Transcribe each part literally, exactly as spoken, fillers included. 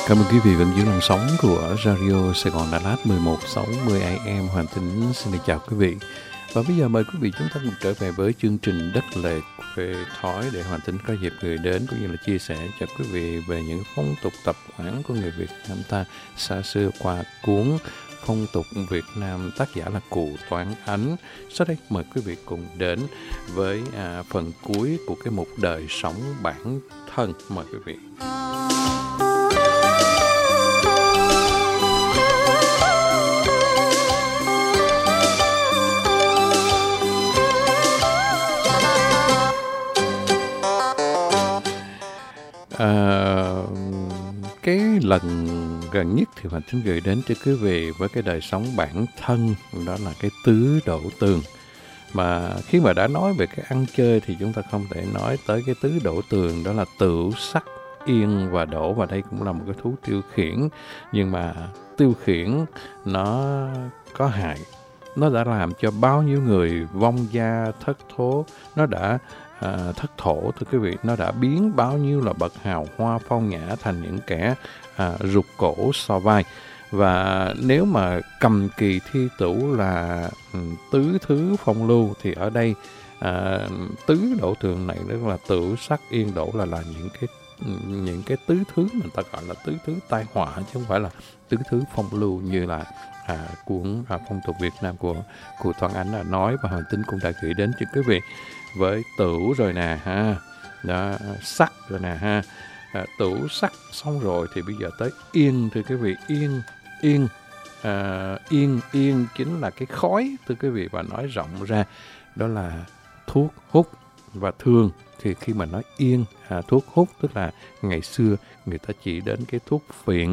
Cảm ơn quý vị vẫn giữ lòng sóng của Radio Sài Gòn Đà Lạt mười một sáu mươi A M. Hoàng Tính xin được chào quý vị. Và bây giờ mời quý vị chúng ta cùng trở về với chương trình Đất Lệ Quê Thói để Hoàng Tính có dịp gửi đến cũng như là chia sẻ cho quý vị về những phong tục tập quán của người Việt Nam ta xa xưa qua cuốn Phong tục Việt Nam, tác giả là Cụ Toán Ánh. Sau đây mời quý vị cùng đến với à, phần cuối của cái mục đời sống bản thân. Mời quý vị. À, cái lần gần nhất thì mình xin gửi đến cho quý vị với cái đời sống bản thân, đó là cái tứ đổ tường. Mà khi mà đã nói về cái ăn chơi thì chúng ta không thể nói tới cái tứ đổ tường, đó là tửu, sắc, yên và đổ. Và đây cũng là một cái thú tiêu khiển, nhưng mà tiêu khiển nó có hại. Nó đã làm cho bao nhiêu người vong gia thất thố, nó đã À, thất thổ thưa quý vị, nó đã biến bao nhiêu là bậc hào hoa phong nhã thành những kẻ à, rụt cổ so vai. Và nếu mà cầm kỳ thi tửu là um, tứ thứ phong lưu thì ở đây à, tứ đổ tường này tức là tửu, sắc, yên, đổ là là những cái những cái tứ thứ mình ta gọi là tứ thứ tai họa, chứ không phải là tứ thứ phong lưu như là à, cuốn à, Phong tục Việt Nam của Cụ Toán Ánh đã nói. Và Hoàng Tính cũng đã gửi đến cho quý vị với tửu rồi nè ha, đó, sắc rồi nè ha, à, tửu sắc xong rồi thì bây giờ tới yên thưa quý vị. Yên yên à, yên yên chính là cái khói thưa quý vị, và nói rộng ra đó là thuốc hút. Và thường thì khi mà nói yên à, thuốc hút tức là ngày xưa người ta chỉ đến cái thuốc phiện.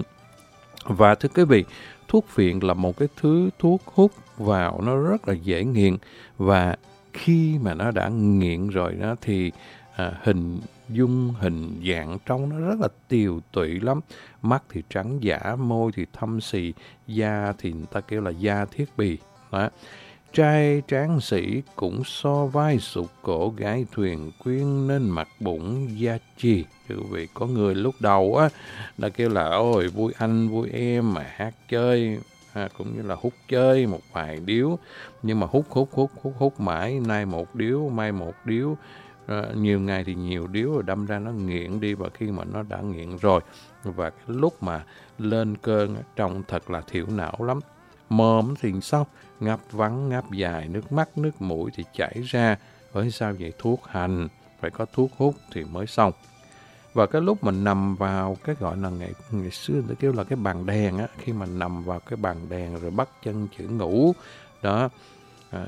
Và thưa quý vị, thuốc phiện là một cái thứ thuốc hút vào nó rất là dễ nghiện, và khi mà nó đã nghiện rồi đó thì à, hình dung, hình dạng trông nó rất là tiều tụy lắm. Mắt thì trắng giả, môi thì thâm xì, da thì người ta kêu là da thiết bì. Đó. Trai tráng sĩ cũng so vai sụt cổ, gái thuyền quyên nên mặt bụng da chi. Thưa quý vị, có người lúc đầu á đã kêu là ôi vui anh vui em mà hát chơi, à, cũng như là hút chơi một vài điếu, nhưng mà hút hút hút hút hút mãi, nay một điếu mai một điếu, à, nhiều ngày thì nhiều điếu, rồi đâm ra nó nghiện đi. Và khi mà nó đã nghiện rồi, và cái lúc mà lên cơn trông thật là thiểu não lắm. Mồm thì sao ngáp vắng ngáp dài, nước mắt nước mũi thì chảy ra. Bởi sao vậy? Thuốc hành, phải có thuốc hút thì mới xong. Và cái lúc mình nằm vào cái gọi là ngày, ngày xưa người ta kêu là cái bàn đèn á, khi mà nằm vào cái bàn đèn rồi bắt chân chữ ngủ đó, à,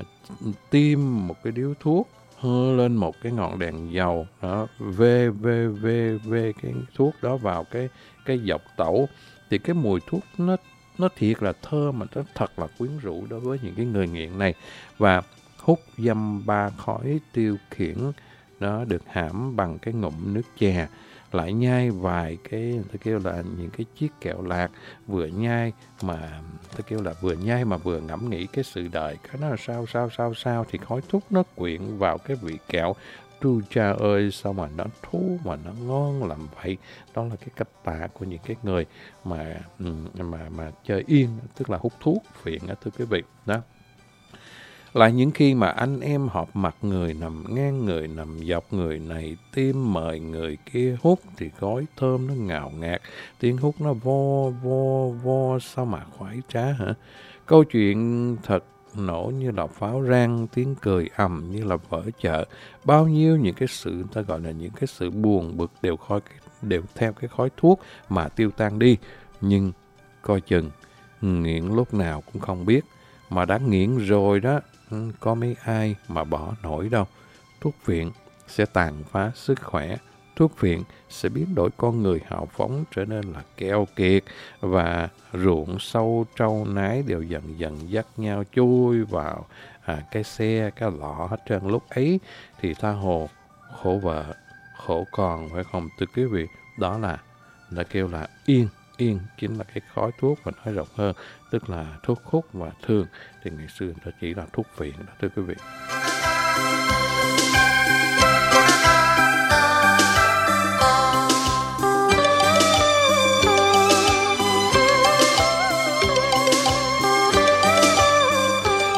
tiêm một cái điếu thuốc, hơ lên một cái ngọn đèn dầu đó, vê vê vê vê cái thuốc đó vào cái cái dọc tẩu, thì cái mùi thuốc nó nó thiệt là thơm, mà nó thật là quyến rũ đối với những cái người nghiện này. Và hút dăm ba khói tiêu khiển nó được hãm bằng cái ngụm nước chè, lại nhai vài cái, tôi kêu là những cái chiếc kẹo lạc, vừa nhai mà tôi kêu là vừa nhai mà vừa ngẫm nghĩ cái sự đời, cái nó là sao sao sao sao thì khói thuốc nó quyện vào cái vị kẹo. Tru cha ơi, sao mà nó thú mà nó ngon làm vậy. Đó là cái cách tả của những cái người mà mà mà chơi yên, tức là hút thuốc phiện đó, thưa quý vị đó. Lại những khi mà anh em họp mặt, người nằm ngang, người nằm dọc, người này tiêm mời người kia hút, thì khói thơm nó ngào ngạt, tiếng hút nó vo vo vo, sao mà khoái trá hả. Câu chuyện thật nổ như là pháo rang, tiếng cười ầm như là vỡ chợ. Bao nhiêu những cái sự người ta gọi là những cái sự buồn bực đều khói đều theo cái khói thuốc mà tiêu tan đi. Nhưng coi chừng nghiện lúc nào cũng không biết, mà đã nghiện rồi đó, có mấy ai mà bỏ nổi đâu. Thuốc phiện sẽ tàn phá sức khỏe, thuốc phiện sẽ biến đổi con người hào phóng trở nên là keo kiệt, và ruộng sâu trâu nái đều dần dần dắt nhau chui vào à, cái xe, cái lọ hết trơn. Lúc ấy thì tha hồ khổ vợ, khổ con, phải không thưa quý vị? Đó là là kêu là yên. Yên chính là cái khói thuốc, và nói rộng hơn tức là thuốc hút, và thường thì ngày xưa nó chỉ là thuốc phiện đó thưa quý vị.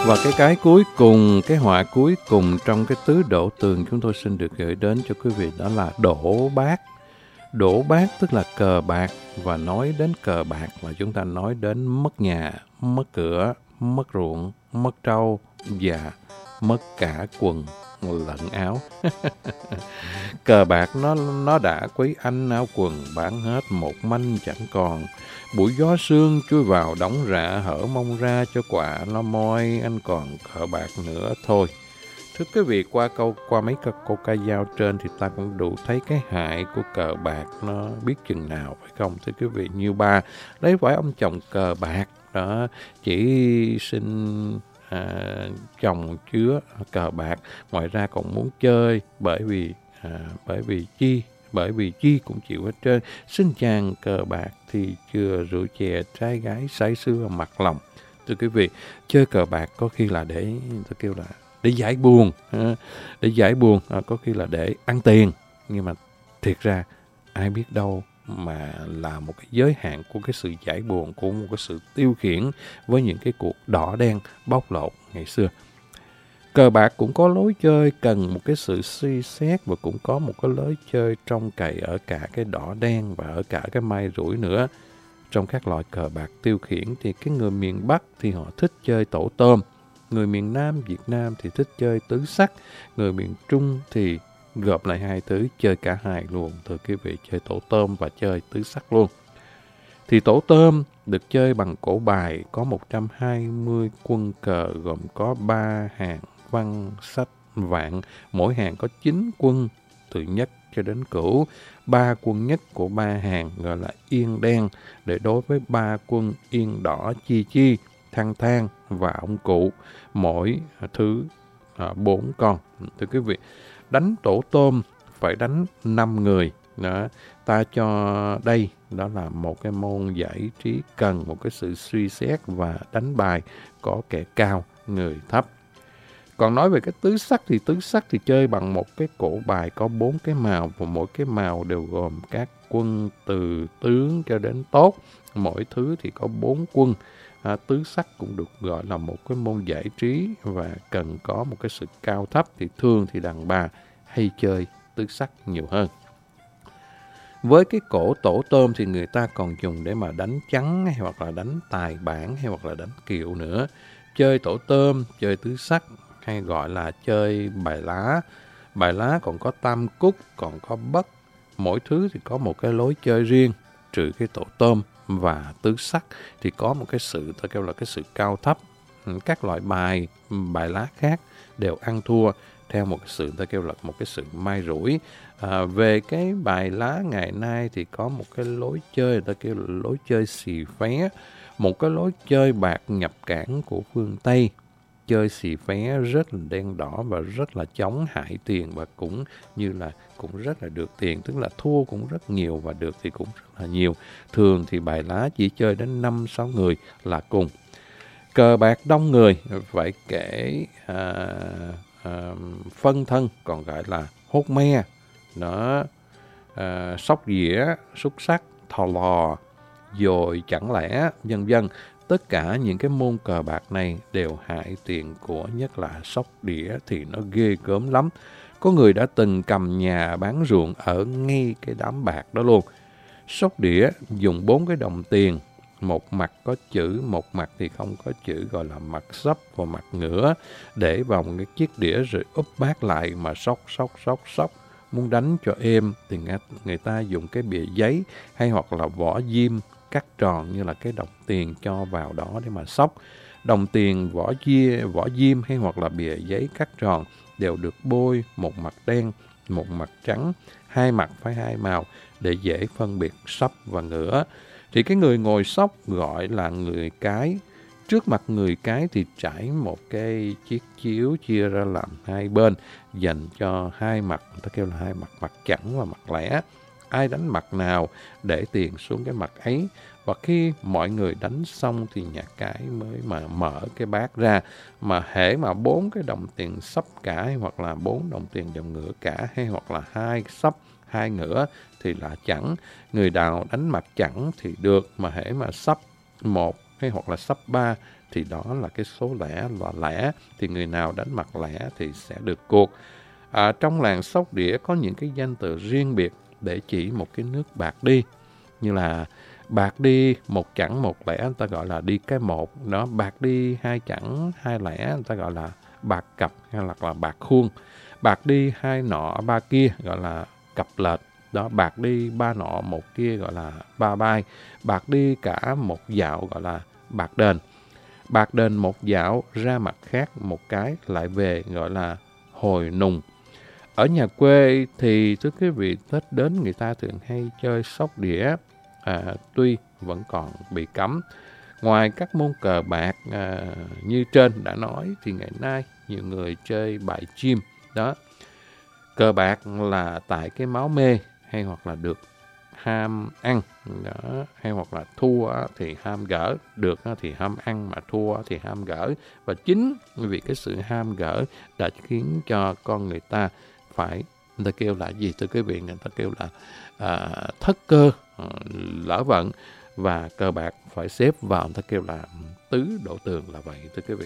Và cái cái cuối cùng, cái họa cuối cùng trong cái tứ đổ tường chúng tôi xin được gửi đến cho quý vị, đó là đổ bát. Đổ bát tức là cờ bạc, và nói đến cờ bạc là chúng ta nói đến mất nhà, mất cửa, mất ruộng, mất trâu và mất cả quần lẫn áo. Cờ bạc nó nó đã quấy anh áo quần bán hết, một manh chẳng còn. Buổi gió sương chui vào đóng rạ, hở mông ra cho quả lo môi, anh còn cờ bạc nữa thôi. Thưa quý vị, qua câu qua mấy câu, câu ca dao trên thì ta cũng đủ thấy cái hại của cờ bạc nó biết chừng nào, phải không? Thưa quý vị, như ba lấy phải ông chồng cờ bạc đó, chỉ xin à, chồng chứa cờ bạc, ngoài ra còn muốn chơi bởi vì à, bởi vì chi bởi vì chi cũng chịu hết trơn. Xin chàng cờ bạc thì chưa rượu chè, trai gái say sưa mặt lòng. Thưa quý vị, chơi cờ bạc có khi là để tôi kêu là để giải buồn, để giải buồn, có khi là để ăn tiền, nhưng mà thiệt ra ai biết đâu mà là một cái giới hạn của cái sự giải buồn, của một cái sự tiêu khiển với những cái cuộc đỏ đen bóc lột ngày xưa. Cờ bạc cũng có lối chơi cần một cái sự suy xét, và cũng có một cái lối chơi trông cậy ở cả cái đỏ đen và ở cả cái may rủi nữa. Trong các loại cờ bạc tiêu khiển thì cái người miền Bắc thì họ thích chơi tổ tôm, người miền Nam Việt Nam thì thích chơi tứ sắc, người miền Trung thì gộp lại hai thứ, chơi cả hai luôn. Thưa quý vị, chơi tổ tôm và chơi tứ sắc luôn. Thì tổ tôm được chơi bằng cổ bài, có một trăm hai mươi quân cờ gồm có ba hàng văn sách vạn, mỗi hàng có chín quân từ nhất cho đến cửu. Ba quân nhất của ba hàng gọi là yên đen, để đối với ba quân yên đỏ chi chi, thăng thang và ông cụ, mỗi thứ à, bốn con. Thưa quý vị, đánh tổ tôm phải đánh năm người. Đó, ta cho đây đó là một cái môn giải trí cần một cái sự suy xét và đánh bài có kẻ cao người thấp. Còn nói về cái tứ sắc thì tứ sắc thì chơi bằng một cái cổ bài có bốn cái màu, và mỗi cái màu đều gồm các quân từ tướng cho đến tốt. Mỗi thứ thì có bốn quân. À, tứ sắc cũng được gọi là một cái môn giải trí và cần có một cái sự cao thấp. Thì thường thì đàn bà hay chơi tứ sắc nhiều hơn. Với cái cổ tổ tôm thì người ta còn dùng để mà đánh trắng, hay hoặc là đánh tài bản, hay hoặc là đánh kiệu nữa. Chơi tổ tôm, chơi tứ sắc, hay gọi là chơi bài lá. Bài lá còn có tam cúc, còn có bất. Mỗi thứ thì có một cái lối chơi riêng, trừ cái tổ tôm và tứ sắc thì có một cái sự, tôi kêu là cái sự cao thấp. Các loại bài, bài lá khác đều ăn thua theo một cái sự, tôi kêu là một cái sự may rủi. À, về cái bài lá ngày nay thì có một cái lối chơi, người ta kêu là lối chơi xì phé, một cái lối chơi bạc nhập cảng của phương Tây. Chơi xì phé rất là đen đỏ và rất là chống hại tiền, và cũng như là cũng rất là được tiền, tức là thua cũng rất nhiều và được thì cũng rất là nhiều. Thường thì bài lá chỉ chơi đến năm sáu người là cùng. Cờ bạc đông người phải kể à, à, phân thân, còn gọi là hốt me, đó, à, sóc dĩa, xúc sắc, thò lò, dồi chẳng lẽ, vân vân. Tất cả những cái môn cờ bạc này đều hại tiền của, nhất là sóc đĩa thì nó ghê gớm lắm. Có người đã từng cầm nhà bán ruộng ở ngay cái đám bạc đó luôn. Sóc đĩa dùng bốn cái đồng tiền, một mặt có chữ, một mặt thì không có chữ, gọi là mặt sấp và mặt ngửa, để vào một cái chiếc đĩa rồi úp bát lại mà sóc sóc sóc sóc. Muốn đánh cho êm thì người ta dùng cái bìa giấy hay hoặc là vỏ diêm cắt tròn như là cái đồng tiền cho vào đó để mà sóc. Đồng tiền, vỏ chia, vỏ diêm hay hoặc là bìa giấy cắt tròn đều được bôi một mặt đen, một mặt trắng, hai mặt phải hai màu để dễ phân biệt sấp và ngửa. Thì cái người ngồi sóc gọi là người cái. Trước mặt người cái thì trải một cái chiếc chiếu chia ra làm hai bên, dành cho hai mặt, người ta kêu là hai mặt, mặt chẵn và mặt lẻ. Ai đánh mặt nào để tiền xuống cái mặt ấy. Và khi mọi người đánh xong thì nhà cái mới mà mở cái bát ra. Mà hễ mà bốn cái đồng tiền sấp cả, hay hoặc là bốn đồng tiền đồng ngửa cả, hay hoặc là hai sấp hai ngửa thì là chẵn. Người nào đánh mặt chẵn thì được, mà hễ mà sấp một hay hoặc là sấp ba thì đó là cái số lẻ là lẻ, thì người nào đánh mặt lẻ thì sẽ được cuộc. À, trong làng sóc đĩa có những cái danh từ riêng biệt để chỉ một cái nước bạc đi, như là bạc đi một chẵn một lẻ, người ta gọi là đi cái một đó. Bạc đi hai chẵn hai lẻ, người ta gọi là bạc cặp hay là, là bạc khuôn. Bạc đi hai nọ ba kia gọi là cặp lệch đó. Bạc đi ba nọ một kia gọi là ba bay. Bạc đi cả một dạo gọi là bạc đền. Bạc đền một dạo ra mặt khác một cái lại về gọi là hồi nùng. Ở nhà quê thì thưa quý vị, Tết đến người ta thường hay chơi sóc đĩa, à, tuy vẫn còn bị cấm. Ngoài các môn cờ bạc à, như trên đã nói thì ngày nay nhiều người chơi bài chim đó. Cờ bạc là tại cái máu mê hay hoặc là được ham ăn đó, hay hoặc là thua thì ham gỡ, được thì ham ăn mà thua thì ham gỡ. Và chính vì cái sự ham gỡ đã khiến cho con người ta phải, người ta kêu là gì thưa quý vị, người ta kêu là à, thất cơ, à, lỡ vận, và cờ bạc phải xếp vào, người ta kêu là tứ đổ tường là vậy thưa quý vị.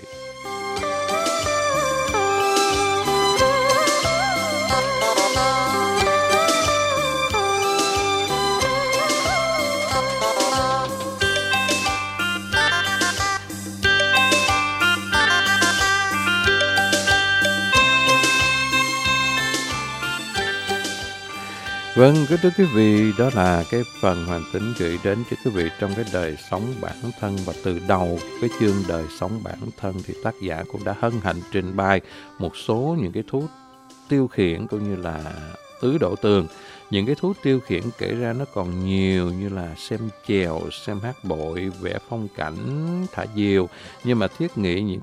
Vâng, kính thưa quý vị, đó là cái phần Hoàng Tính gửi đến cho quý vị trong cái đời sống bản thân. Và từ đầu cái chương đời sống bản thân thì tác giả cũng đã hân hạnh trình bày một số những cái thú tiêu khiển cũng như là tứ đổ tường. Những cái thú tiêu khiển kể ra nó còn nhiều, như là xem chèo, xem hát bội, vẽ phong cảnh, thả diều. Nhưng mà thiết nghĩ những